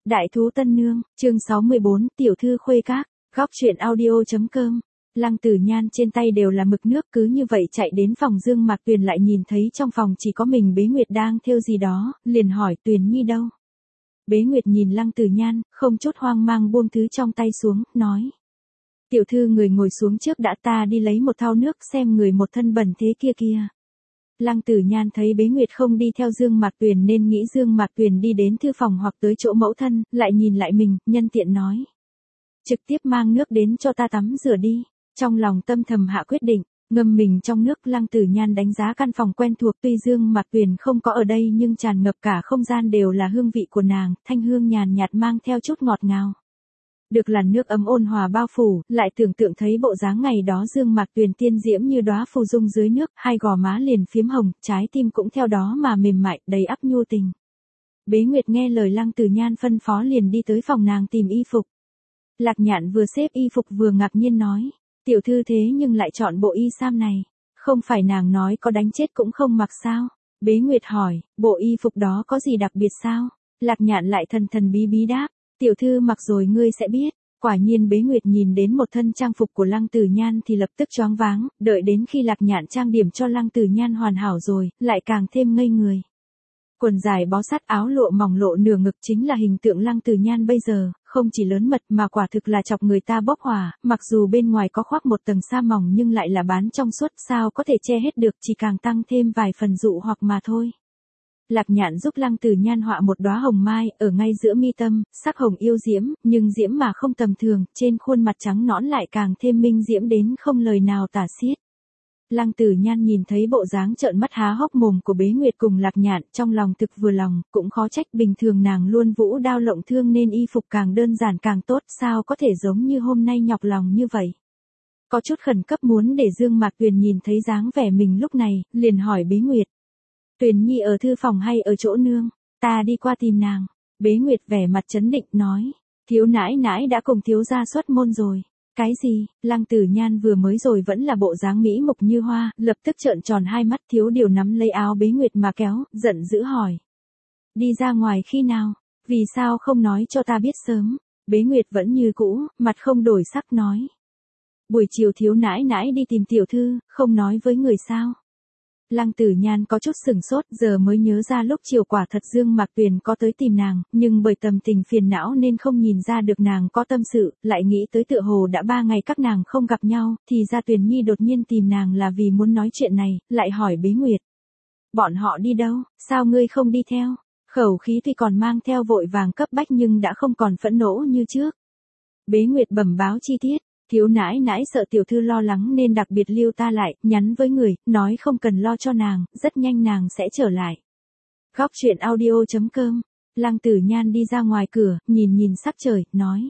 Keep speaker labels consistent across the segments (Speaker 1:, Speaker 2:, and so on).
Speaker 1: Đại thú tân nương, chương 64, tiểu thư khuê các, góc truyện audio.com. Lăng Tử Nhan trên tay đều là mực nước, cứ như vậy chạy đến phòng Dương Mạc Tuyền, lại nhìn thấy trong phòng chỉ có mình Bế Nguyệt đang thêu gì đó, liền hỏi Tuyền Nhi đâu. Bế Nguyệt nhìn Lăng Tử Nhan, không chút hoang mang buông thứ trong tay xuống, nói. Tiểu thư người ngồi xuống trước đã, ta đi lấy một thau nước xem người một thân bẩn thế kia kia. Lăng Tử Nhan thấy Bế Nguyệt không đi theo Dương Mạc Tuyền nên nghĩ Dương Mạc Tuyền đi đến thư phòng hoặc tới chỗ mẫu thân, lại nhìn lại mình, nhân tiện nói. Trực tiếp mang nước đến cho ta tắm rửa đi. Trong lòng tâm thầm hạ quyết định, ngâm mình trong nước. Lăng Tử Nhan đánh giá căn phòng quen thuộc, tuy Dương Mạc Tuyền không có ở đây nhưng tràn ngập cả không gian đều là hương vị của nàng, thanh hương nhàn nhạt mang theo chút ngọt ngào. Được làn nước ấm ôn hòa bao phủ, lại tưởng tượng thấy bộ dáng ngày đó Dương Mạc Tuyền tiên diễm như đóa phù dung dưới nước, hai gò má liền phiếm hồng, trái tim cũng theo đó mà mềm mại, đầy ắp nhu tình. Bế Nguyệt nghe lời Lăng Tử Nhan phân phó liền đi tới phòng nàng tìm y phục. Lạc Nhạn vừa xếp y phục vừa ngạc nhiên nói, tiểu thư thế nhưng lại chọn bộ y sam này, không phải nàng nói có đánh chết cũng không mặc sao? Bế Nguyệt hỏi, bộ y phục đó có gì đặc biệt sao? Lạc Nhạn lại thần thần bí bí đáp, tiểu thư mặc rồi ngươi sẽ biết. Quả nhiên Bế Nguyệt nhìn đến một thân trang phục của Lăng Tử Nhan thì lập tức choáng váng, đợi đến khi Lạc Nhạn trang điểm cho Lăng Tử Nhan hoàn hảo rồi, lại càng thêm ngây người. Quần dài bó sát, áo lụa mỏng lộ nửa ngực chính là hình tượng Lăng Tử Nhan bây giờ, không chỉ lớn mật mà quả thực là chọc người ta bốc hỏa, mặc dù bên ngoài có khoác một tầng sa mỏng nhưng lại là bán trong suốt, sao có thể che hết được, chỉ càng tăng thêm vài phần dụ hoặc mà thôi. Lạc Nhạn giúp Lăng Tử Nhan họa một đóa hồng mai ở ngay giữa mi tâm, sắc hồng yêu diễm, nhưng diễm mà không tầm thường, trên khuôn mặt trắng nõn lại càng thêm minh diễm đến không lời nào tả xiết. Lăng Tử Nhan nhìn thấy bộ dáng trợn mắt há hốc mồm của Bế Nguyệt cùng Lạc Nhạn, trong lòng thực vừa lòng, cũng khó trách bình thường nàng luôn vũ đao lộng thương nên y phục càng đơn giản càng tốt, sao có thể giống như hôm nay nhọc lòng như vậy. Có chút khẩn cấp muốn để Dương Mạc Tuyền nhìn thấy dáng vẻ mình lúc này, liền hỏi Bế Nguyệt. Tuyền Nhi ở thư phòng hay ở chỗ nương? Ta đi qua tìm nàng. Bế Nguyệt vẻ mặt trấn định nói. Thiếu nãi nãi đã cùng thiếu gia xuất môn rồi. Cái gì? Lăng Tử Nhan vừa mới rồi vẫn là bộ dáng mỹ mục như hoa, lập tức trợn tròn hai mắt, thiếu điều nắm lấy áo Bế Nguyệt mà kéo, giận dữ hỏi. Đi ra ngoài khi nào? Vì sao không nói cho ta biết sớm? Bế Nguyệt vẫn như cũ, mặt không đổi sắc nói. Buổi chiều thiếu nãi nãi đi tìm tiểu thư, không nói với người sao? Lăng Tử Nhan có chút sửng sốt, giờ mới nhớ ra lúc chiều quả thật Dương Mạc Tuyền có tới tìm nàng, nhưng bởi tâm tình phiền não nên không nhìn ra được nàng có tâm sự, lại nghĩ tới tựa hồ đã 3 ngày các nàng không gặp nhau, thì ra Tuyền Nhi đột nhiên tìm nàng là vì muốn nói chuyện này, lại hỏi Bế Nguyệt. Bọn họ đi đâu, sao ngươi không đi theo? Khẩu khí tuy còn mang theo vội vàng cấp bách nhưng đã không còn phẫn nộ như trước. Bế Nguyệt bẩm báo chi tiết. Thiếu nãi nãi sợ tiểu thư lo lắng nên đặc biệt lưu ta lại, nhắn với người, nói không cần lo cho nàng, rất nhanh nàng sẽ trở lại. Góc truyện audio.com. Lăng Tử Nhan đi ra ngoài cửa, nhìn sắc trời, nói.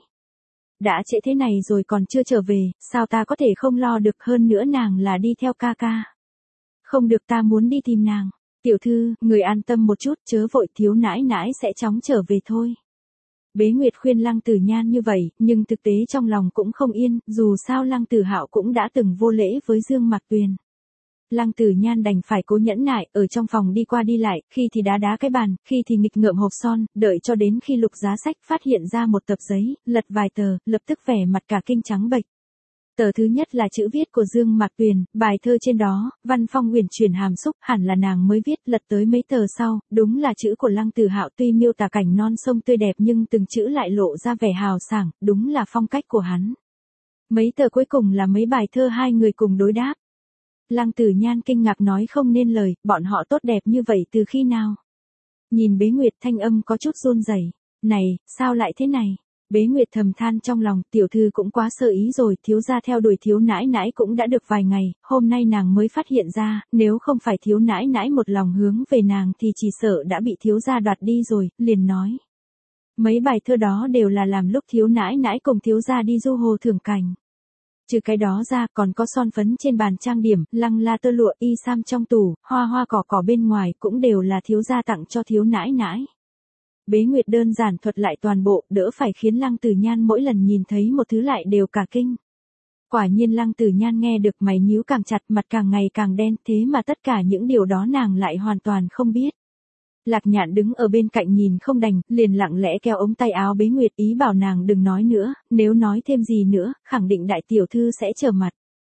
Speaker 1: Đã trễ thế này rồi còn chưa trở về, sao ta có thể không lo được, hơn nữa nàng là đi theo ca ca. Không được, ta muốn đi tìm nàng. Tiểu thư, người an tâm một chút, chớ vội, thiếu nãi nãi sẽ chóng trở về thôi. Bế Nguyệt khuyên Lăng Tử Nhan như vậy, nhưng thực tế trong lòng cũng không yên, dù sao Lăng Tử Hạo cũng đã từng vô lễ với Dương Mạc Tuyền. Lăng Tử Nhan đành phải cố nhẫn nại, ở trong phòng đi qua đi lại, khi thì đá cái bàn, khi thì nghịch ngợm hộp son, đợi cho đến khi lục giá sách phát hiện ra một tập giấy, lật vài tờ, lập tức vẻ mặt cả kinh trắng bệch. Tờ thứ nhất là chữ viết của Dương Mạc Tuyền, bài thơ trên đó, văn phong uyển chuyển hàm xúc, hẳn là nàng mới viết, lật tới mấy tờ sau, đúng là chữ của Lăng Tử Hạo, tuy miêu tả cảnh non sông tươi đẹp nhưng từng chữ lại lộ ra vẻ hào sảng, đúng là phong cách của hắn. Mấy tờ cuối cùng là mấy bài thơ hai người cùng đối đáp. Lăng Tử Nhan kinh ngạc nói không nên lời, bọn họ tốt đẹp như vậy từ khi nào? Nhìn Bế Nguyệt, thanh âm có chút run rẩy. Này, sao lại thế này? Bế Nguyệt thầm than trong lòng, tiểu thư cũng quá sơ ý rồi, thiếu gia theo đuổi thiếu nãi nãi cũng đã được vài ngày, hôm nay nàng mới phát hiện ra, nếu không phải thiếu nãi nãi một lòng hướng về nàng thì chỉ sợ đã bị thiếu gia đoạt đi rồi, liền nói. Mấy bài thơ đó đều là làm lúc thiếu nãi nãi cùng thiếu gia đi du hồ thưởng cảnh. Trừ cái đó ra còn có son phấn trên bàn trang điểm, lăng la tơ lụa, y sam trong tủ, hoa cỏ bên ngoài cũng đều là thiếu gia tặng cho thiếu nãi nãi. Bế Nguyệt đơn giản thuật lại toàn bộ, đỡ phải khiến Lăng Tử Nhan mỗi lần nhìn thấy một thứ lại đều cả kinh. Quả nhiên Lăng Tử Nhan nghe được mày nhíu càng chặt, mặt càng ngày càng đen, thế mà tất cả những điều đó nàng lại hoàn toàn không biết. Lạc Nhạn đứng ở bên cạnh nhìn không đành, liền lặng lẽ kéo ống tay áo Bế Nguyệt ý bảo nàng đừng nói nữa, nếu nói thêm gì nữa, khẳng định đại tiểu thư sẽ trở mặt.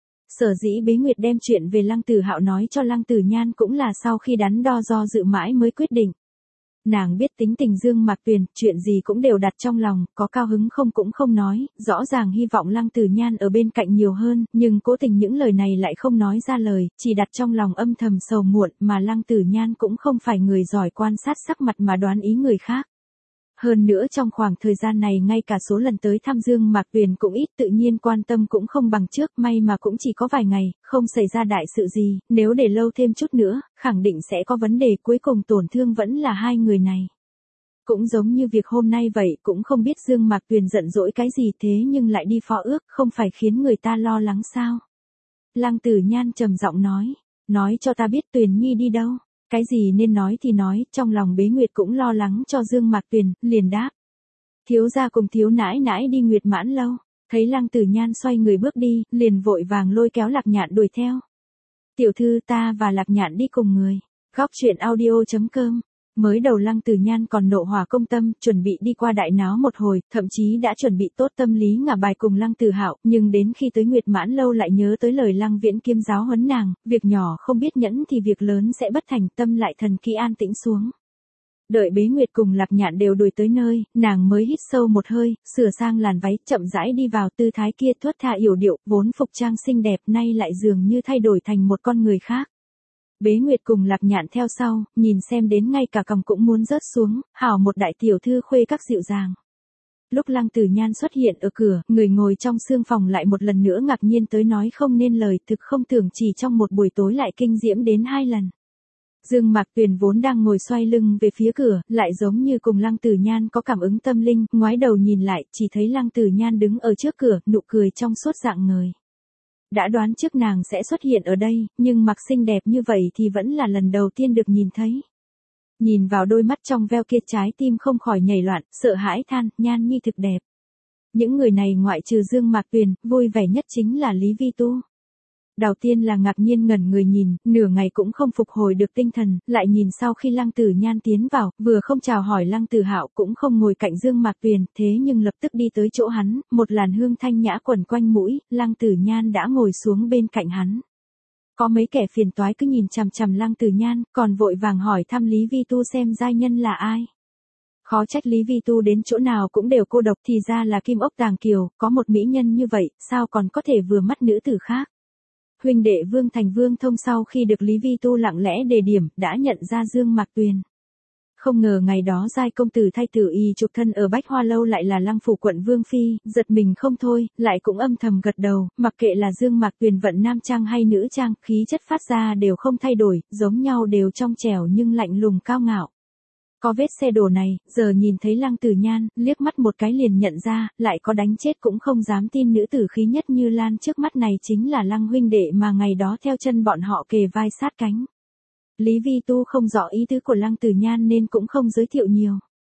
Speaker 1: Sở dĩ Bế Nguyệt đem chuyện về Lăng Tử Hạo nói cho Lăng Tử Nhan cũng là sau khi đắn đo do dự mãi mới quyết định. Nàng biết tính tình Dương Mạc Tuyền, chuyện gì cũng đều đặt trong lòng, có cao hứng không cũng không nói, rõ ràng hy vọng Lăng Tử Nhan ở bên cạnh nhiều hơn, nhưng cố tình những lời này lại không nói ra lời, chỉ đặt trong lòng âm thầm sầu muộn, mà Lăng Tử Nhan cũng không phải người giỏi quan sát sắc mặt mà đoán ý người khác. Hơn nữa trong khoảng thời gian này ngay cả số lần tới thăm Dương Mạc Tuyền cũng ít, tự nhiên quan tâm cũng không bằng trước, may mà cũng chỉ có vài ngày, không xảy ra đại sự gì, nếu để lâu thêm chút nữa, khẳng định sẽ có vấn đề, cuối cùng tổn thương vẫn là hai người này. Cũng giống như việc hôm nay vậy, cũng không biết Dương Mạc Tuyền giận dỗi cái gì thế nhưng lại đi phó ước, không phải khiến người ta lo lắng sao? Lăng Tử Nhan trầm giọng nói cho ta biết Tuyền Nhi đi đâu. Cái gì nên nói thì nói, trong lòng Bế Nguyệt cũng lo lắng cho Dương Mạc Tuyền, liền đáp. Thiếu gia cùng thiếu nãi nãi đi Nguyệt Mãn lâu, thấy Lăng Tử Nhan xoay người bước đi, liền vội vàng lôi kéo Lạc Nhạn đuổi theo. Tiểu thư ta và Lạc Nhạn đi cùng người. Góc truyện audio.com. Mới đầu Lăng Tử Nhan còn nộ hỏa công tâm, chuẩn bị đi qua đại náo một hồi, thậm chí đã chuẩn bị tốt tâm lý ngả bài cùng Lăng Tử Hạo, nhưng đến khi tới Nguyệt Mãn lâu lại nhớ tới lời Lăng Viễn Kiêm giáo huấn nàng, việc nhỏ không biết nhẫn thì việc lớn sẽ bất thành, tâm lại thần kỳ an tĩnh xuống. Đợi Bế Nguyệt cùng Lạc Nhạn đều đuổi tới nơi, nàng mới hít sâu một hơi, sửa sang làn váy, chậm rãi đi vào, tư thái kia thướt tha yểu điệu, vốn phục trang xinh đẹp nay lại dường như thay đổi thành một con người khác. Bế Nguyệt cùng Lạc Nhạn theo sau, nhìn xem đến ngay cả cằm cũng muốn rớt xuống, hảo một đại tiểu thư khuê các dịu dàng. Lúc Lăng Tử Nhan xuất hiện ở cửa, người ngồi trong sương phòng lại một lần nữa ngạc nhiên tới nói không nên lời, thực không tưởng chỉ trong một buổi tối lại kinh diễm đến 2 lần. Dương Mạc Tuyền vốn đang ngồi xoay lưng về phía cửa, lại giống như cùng Lăng Tử Nhan có cảm ứng tâm linh, ngoái đầu nhìn lại, chỉ thấy Lăng Tử Nhan đứng ở trước cửa, nụ cười trong suốt dạng ngời. Đã đoán trước nàng sẽ xuất hiện ở đây, nhưng mặc xinh đẹp như vậy thì vẫn là lần đầu tiên được nhìn thấy. Nhìn vào đôi mắt trong veo kia trái tim không khỏi nhảy loạn, sợ hãi than, Nhan Nhi thực đẹp. Những người này ngoại trừ Dương Mạc Tuyền, vui vẻ nhất chính là Lý Vi Tu. Đầu tiên là ngạc nhiên ngẩn người nhìn, nửa ngày cũng không phục hồi được tinh thần, lại nhìn sau khi Lăng Tử Nhan tiến vào, vừa không chào hỏi Lăng Tử Hạo cũng không ngồi cạnh Dương Mạc Tuyền, thế nhưng lập tức đi tới chỗ hắn, một làn hương thanh nhã quẩn quanh mũi, Lăng Tử Nhan đã ngồi xuống bên cạnh hắn. Có mấy kẻ phiền toái cứ nhìn chằm chằm Lăng Tử Nhan, còn vội vàng hỏi thăm Lý Vi Tu xem giai nhân là ai. Khó trách Lý Vi Tu đến chỗ nào cũng đều cô độc, thì ra là Kim Ốc Tàng Kiều, có một mỹ nhân như vậy, sao còn có thể vừa mắt nữ tử khác. Huynh đệ Vương Thành Vương Thông sau khi được Lý Vi Tu lặng lẽ đề điểm, đã nhận ra Dương Mạc Tuyền. Không ngờ ngày đó giai công tử thay tử y trục thân ở Bách Hoa Lâu lại là Lăng phủ quận Vương Phi, giật mình không thôi, lại cũng âm thầm gật đầu, mặc kệ là Dương Mạc Tuyền vận nam trang hay nữ trang, khí chất phát ra đều không thay đổi, giống nhau đều trong trẻo nhưng lạnh lùng cao ngạo. Có vết xe đổ này, giờ nhìn thấy Lăng Tử Nhan, liếc mắt một cái liền nhận ra, lại có đánh chết cũng không dám tin nữ tử khí nhất như Lan trước mắt này chính là Lăng huynh đệ mà ngày đó theo chân bọn họ kề vai sát cánh. Lý Vi Tu không rõ ý tứ của Lăng Tử Nhan nên cũng không giới thiệu nhiều.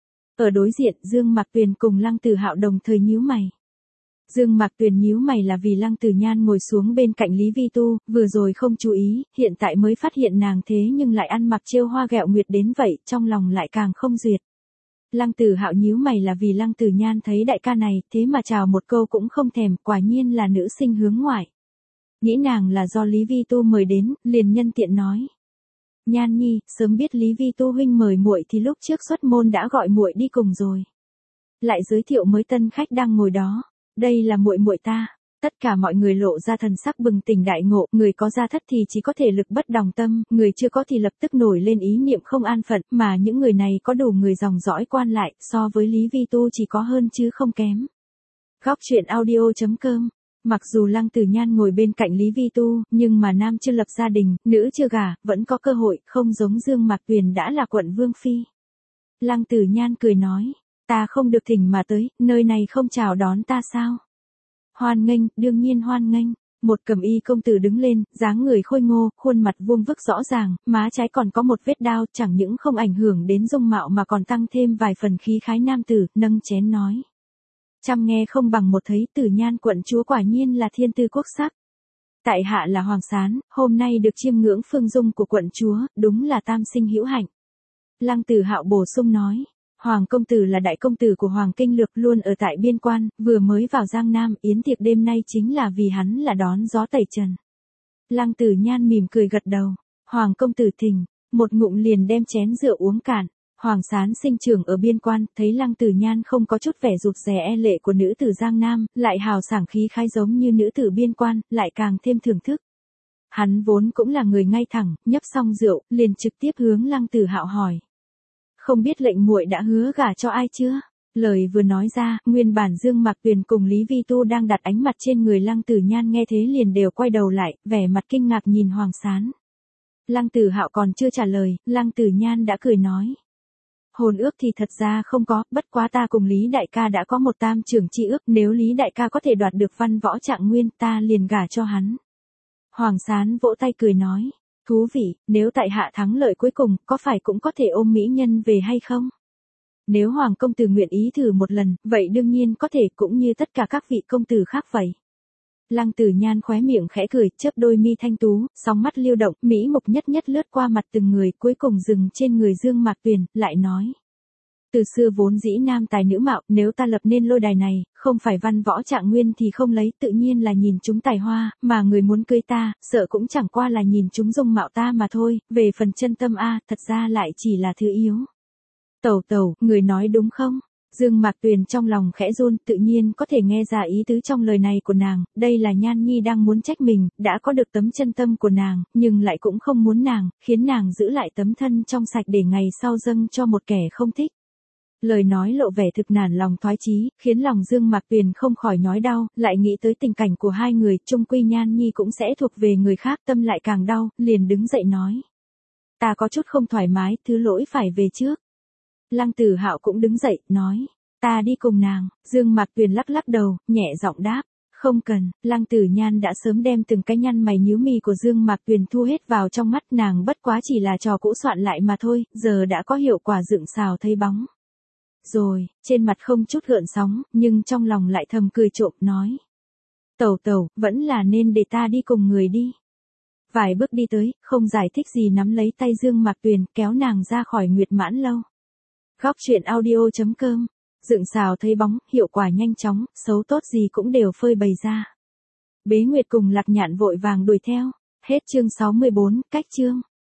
Speaker 1: Ở đối diện, Dương Mạc Tuyền cùng Lăng Tử Hạo đồng thời nhíu mày. Dương Mạc Tuyền nhíu mày là vì Lăng Tử Nhan ngồi xuống bên cạnh Lý Vi Tu, vừa rồi không chú ý, hiện tại mới phát hiện nàng thế nhưng lại ăn mặc trêu hoa ghẹo nguyệt đến vậy, trong lòng lại càng không duyệt. Lăng Tử Hạo nhíu mày là vì Lăng Tử Nhan thấy đại ca này, thế mà chào một câu cũng không thèm, quả nhiên là nữ sinh hướng ngoại. Nghĩ nàng là do Lý Vi Tu mời đến, liền nhân tiện nói. Nhan Nhi, sớm biết Lý Vi Tu huynh mời muội thì lúc trước xuất môn đã gọi muội đi cùng rồi. Lại giới thiệu mới tân khách đang ngồi đó. Đây là muội muội ta. Tất cả mọi người lộ ra thần sắc bừng tỉnh đại ngộ, người có gia thất thì chỉ có thể lực bất đồng tâm, người chưa có thì lập tức nổi lên ý niệm không an phận, mà những người này có đủ người dòng dõi quan lại, so với Lý Vi Tu chỉ có hơn chứ không kém. Góc truyện audio.com. Mặc dù Lăng Tử Nhan ngồi bên cạnh Lý Vi Tu, nhưng mà nam chưa lập gia đình, nữ chưa gả, vẫn có cơ hội, không giống Dương Mạc Tuyền đã là quận Vương Phi. Lăng Tử Nhan cười nói, ta không được thỉnh mà tới, nơi này không chào đón ta sao? Hoan nghênh, đương nhiên hoan nghênh. Một cẩm y công tử đứng lên, dáng người khôi ngô, khuôn mặt vuông vức rõ ràng, má trái còn có một vết đao, chẳng những không ảnh hưởng đến dung mạo mà còn tăng thêm vài phần khí khái nam tử, nâng chén nói. Trăm nghe không bằng một thấy, Tử Nhan quận chúa quả nhiên là thiên tư quốc sắc. Tại hạ là Hoàng Sán, hôm nay được chiêm ngưỡng phương dung của quận chúa, đúng là tam sinh hữu hạnh. Lăng Tử Hạo bổ sung nói. Hoàng công tử là đại công tử của Hoàng Kinh Lược, luôn ở tại biên quan, vừa mới vào Giang Nam, yến tiệc đêm nay chính là vì hắn là đón gió tẩy trần. Lăng Tử Nhan mỉm cười gật đầu. Hoàng công tử thỉnh, một ngụm liền đem chén rượu uống cạn. Hoàng Sán sinh trưởng ở biên quan, thấy Lăng Tử Nhan không có chút vẻ rụt rè e lệ của nữ tử Giang Nam, lại hào sảng khí khái giống như nữ tử biên quan, lại càng thêm thưởng thức. Hắn vốn cũng là người ngay thẳng, nhấp xong rượu, liền trực tiếp hướng Lăng Tử Hạo hỏi. Không biết lệnh muội đã hứa gả cho ai chưa? Lời vừa nói ra, nguyên bản Dương Mạc Tuyền cùng Lý Vi Tu đang đặt ánh mặt trên người Lăng Tử Nhan nghe thế liền đều quay đầu lại, vẻ mặt kinh ngạc nhìn Hoàng Sán. Lăng Tử Hạo còn chưa trả lời, Lăng Tử Nhan đã cười nói. Hôn ước thì thật ra không có, bất quá ta cùng Lý Đại ca đã có một tam trưởng chi ước, nếu Lý Đại ca có thể đoạt được văn võ trạng nguyên ta liền gả cho hắn. Hoàng Sán vỗ tay cười nói. Thú vị, nếu tại hạ thắng lợi cuối cùng, có phải cũng có thể ôm mỹ nhân về hay không? Nếu Hoàng công tử nguyện ý thử một lần, vậy đương nhiên có thể, cũng như tất cả các vị công tử khác vậy. Lăng Tử Nhan khóe miệng khẽ cười, chớp đôi mi thanh tú, sóng mắt lưu động, mỹ mục nhất nhất lướt qua mặt từng người, cuối cùng dừng trên người Dương Mạc Tuyền, lại nói. Từ xưa vốn dĩ nam tài nữ mạo, nếu ta lập nên lôi đài này, không phải văn võ trạng nguyên thì không lấy, tự nhiên là nhìn chúng tài hoa, mà người muốn cưới ta, sợ cũng chẳng qua là nhìn chúng dung mạo ta mà thôi, về phần chân tâm thật ra lại chỉ là thứ yếu. Tẩu tẩu, người nói đúng không? Dương Mạc Tuyền trong lòng khẽ run, tự nhiên có thể nghe ra ý tứ trong lời này của nàng, đây là Nhan Nhi đang muốn trách mình, đã có được tấm chân tâm của nàng, nhưng lại cũng không muốn nàng, khiến nàng giữ lại tấm thân trong sạch để ngày sau dâng cho một kẻ không thích. Lời nói lộ vẻ thực nản lòng thoái chí, khiến lòng Dương Mạc Tuyền không khỏi nhói đau, lại nghĩ tới tình cảnh của hai người, chung quy Nhan Nhi cũng sẽ thuộc về người khác, tâm lại càng đau, liền đứng dậy nói. Ta có chút không thoải mái, thứ lỗi phải về trước. Lăng Tử Hạo cũng đứng dậy, nói. Ta đi cùng nàng. Dương Mạc Tuyền lắc lắc đầu, nhẹ giọng đáp. Không cần, Lăng Tử Nhan đã sớm đem từng cái nhăn mày nhíu mi của Dương Mạc Tuyền thu hết vào trong mắt, nàng bất quá chỉ là trò cũ soạn lại mà thôi, giờ đã có hiệu quả dựng xào thấy bóng. Rồi, trên mặt không chút gợn sóng, nhưng trong lòng lại thầm cười trộm, nói. Tẩu tẩu, vẫn là nên để ta đi cùng người đi. Vài bước đi tới, không giải thích gì nắm lấy tay Dương Mạc Tuyền, kéo nàng ra khỏi Nguyệt Mãn Lâu. Góc truyện audio.com, dựng xào thấy bóng, hiệu quả nhanh chóng, xấu tốt gì cũng đều phơi bày ra. Bế Nguyệt cùng Lạc Nhạn vội vàng đuổi theo. Hết chương 64, cách chương.